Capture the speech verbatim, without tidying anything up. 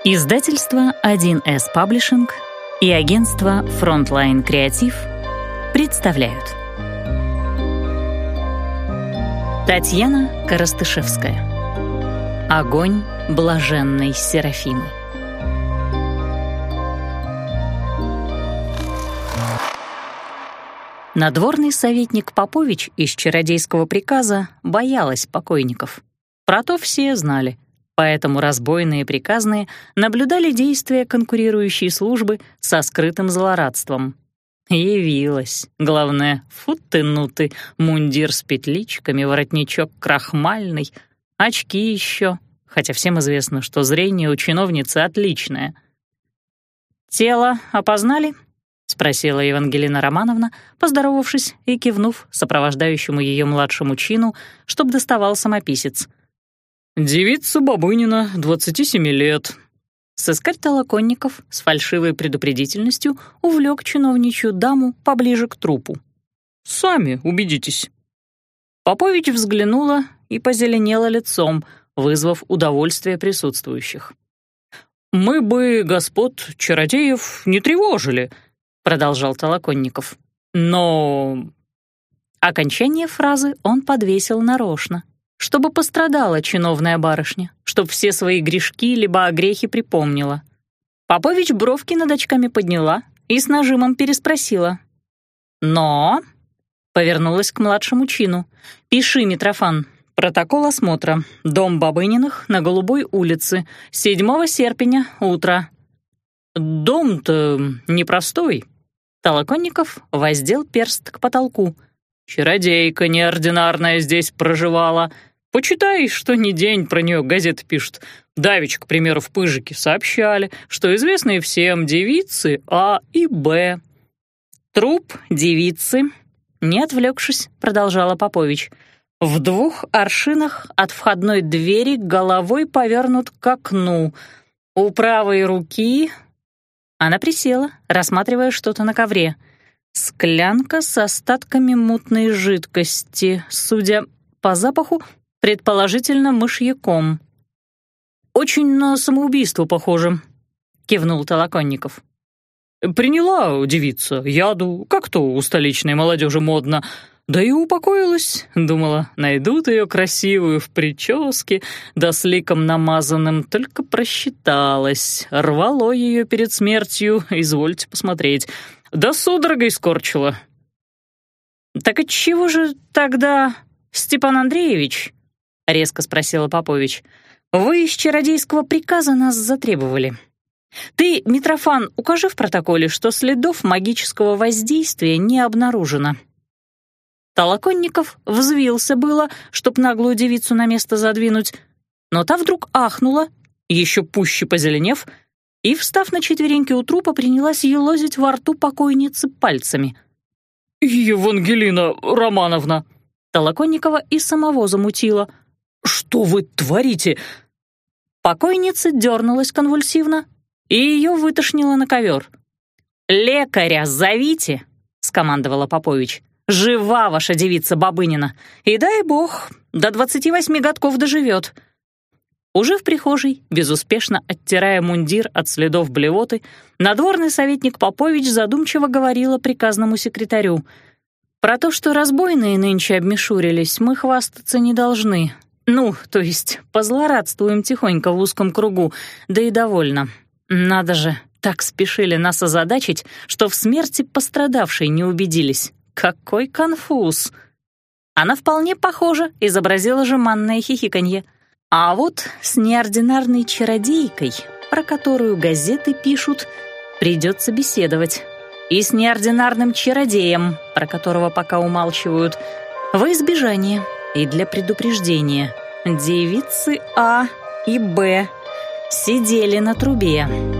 Издательство один эс Паблишинг и агентство Frontline Креатив представляют. Татьяна Коростышевская. Огонь блаженной Серафимы. Надворный советник Попович из чародейского приказа боялась покойников. Про то все знали. Поэтому разбойные приказные наблюдали действия конкурирующей службы со скрытым злорадством. Явилась, главное, фу ты, ну ты, мундир с петличками, воротничок крахмальный, очки еще, хотя всем известно, что зрение у чиновницы отличное. «Тело опознали?» — спросила Евангелина Романовна, поздоровавшись и кивнув сопровождающему ее младшему чину, чтоб доставал самописец. «Девица Бабынина, двадцати семи лет». Сыскарь Толоконников с фальшивой предупредительностью увлек чиновничью даму поближе к трупу. «Сами убедитесь». Попович взглянула и позеленела лицом, вызвав удовольствие присутствующих. «Мы бы господ чародеев не тревожили», — продолжал Толоконников. «Но...» Окончание фразы он подвесил нарочно, чтобы пострадала чиновная барышня, чтоб все свои грешки либо огрехи припомнила. Попович бровки над очками подняла и с нажимом переспросила. «Но...» — повернулась к младшему чину. «Пиши, Митрофан, протокол осмотра. Дом Бабыниных на Голубой улице. седьмого серпня, утро». «Дом-то непростой». Толоконников воздел перст к потолку. «Чародейка неординарная здесь проживала. Почитай, что ни день про нее газеты пишут. Давич, к примеру, в Пыжике сообщали, что известные всем девицы А и Б». «Труп девицы», — не отвлекшись, продолжала Попович, «в двух аршинах от входной двери головой повернут к окну. У правой руки...» Она присела, рассматривая что-то на ковре. «Склянка с остатками мутной жидкости, судя по запаху, предположительно мышьяком». «Очень на самоубийство похоже», — кивнул Толоконников. «Приняла девица яду, как то у столичной молодежи модно, да и упокоилась, думала, найдут ее красивую в прическе, да с ликом намазанным, только просчиталась, рвало ее перед смертью, извольте посмотреть, да судорогой скорчила». «Так отчего же тогда, Степан Андреевич, — резко спросила Попович, — вы из чародейского приказа нас затребовали? Ты, Митрофан, укажи в протоколе, что следов магического воздействия не обнаружено». Толоконников взвился было, чтоб наглую девицу на место задвинуть, но та вдруг ахнула, еще пуще позеленев, и, встав на четвереньки у трупа, принялась елозить во рту покойницы пальцами. «Евангелина Романовна!» Толоконникова и самого замутила. «Что вы творите?» Покойница дернулась конвульсивно, и ее вытошнило на ковер. «Лекаря зовите!» — скомандовала Попович. «Жива ваша девица Бабынина, и дай бог, до двадцати восьми годков доживет». Уже в прихожей, безуспешно оттирая мундир от следов блевоты, надворный советник Попович задумчиво говорила приказному секретарю. «Про то, что разбойные нынче обмешурились, мы хвастаться не должны. Ну, то есть позлорадствуем тихонько в узком кругу, да и довольно. Надо же, так спешили нас озадачить, что в смерти пострадавшей не убедились. Какой конфуз!» Она вполне похоже изобразила жеманное хихиканье. А вот с неординарной чародейкой, про которую газеты пишут, придется беседовать. И с неординарным чародеем, про которого пока умалчивают, во избежание и для предупреждения. Девицы А и Б сидели на трубе.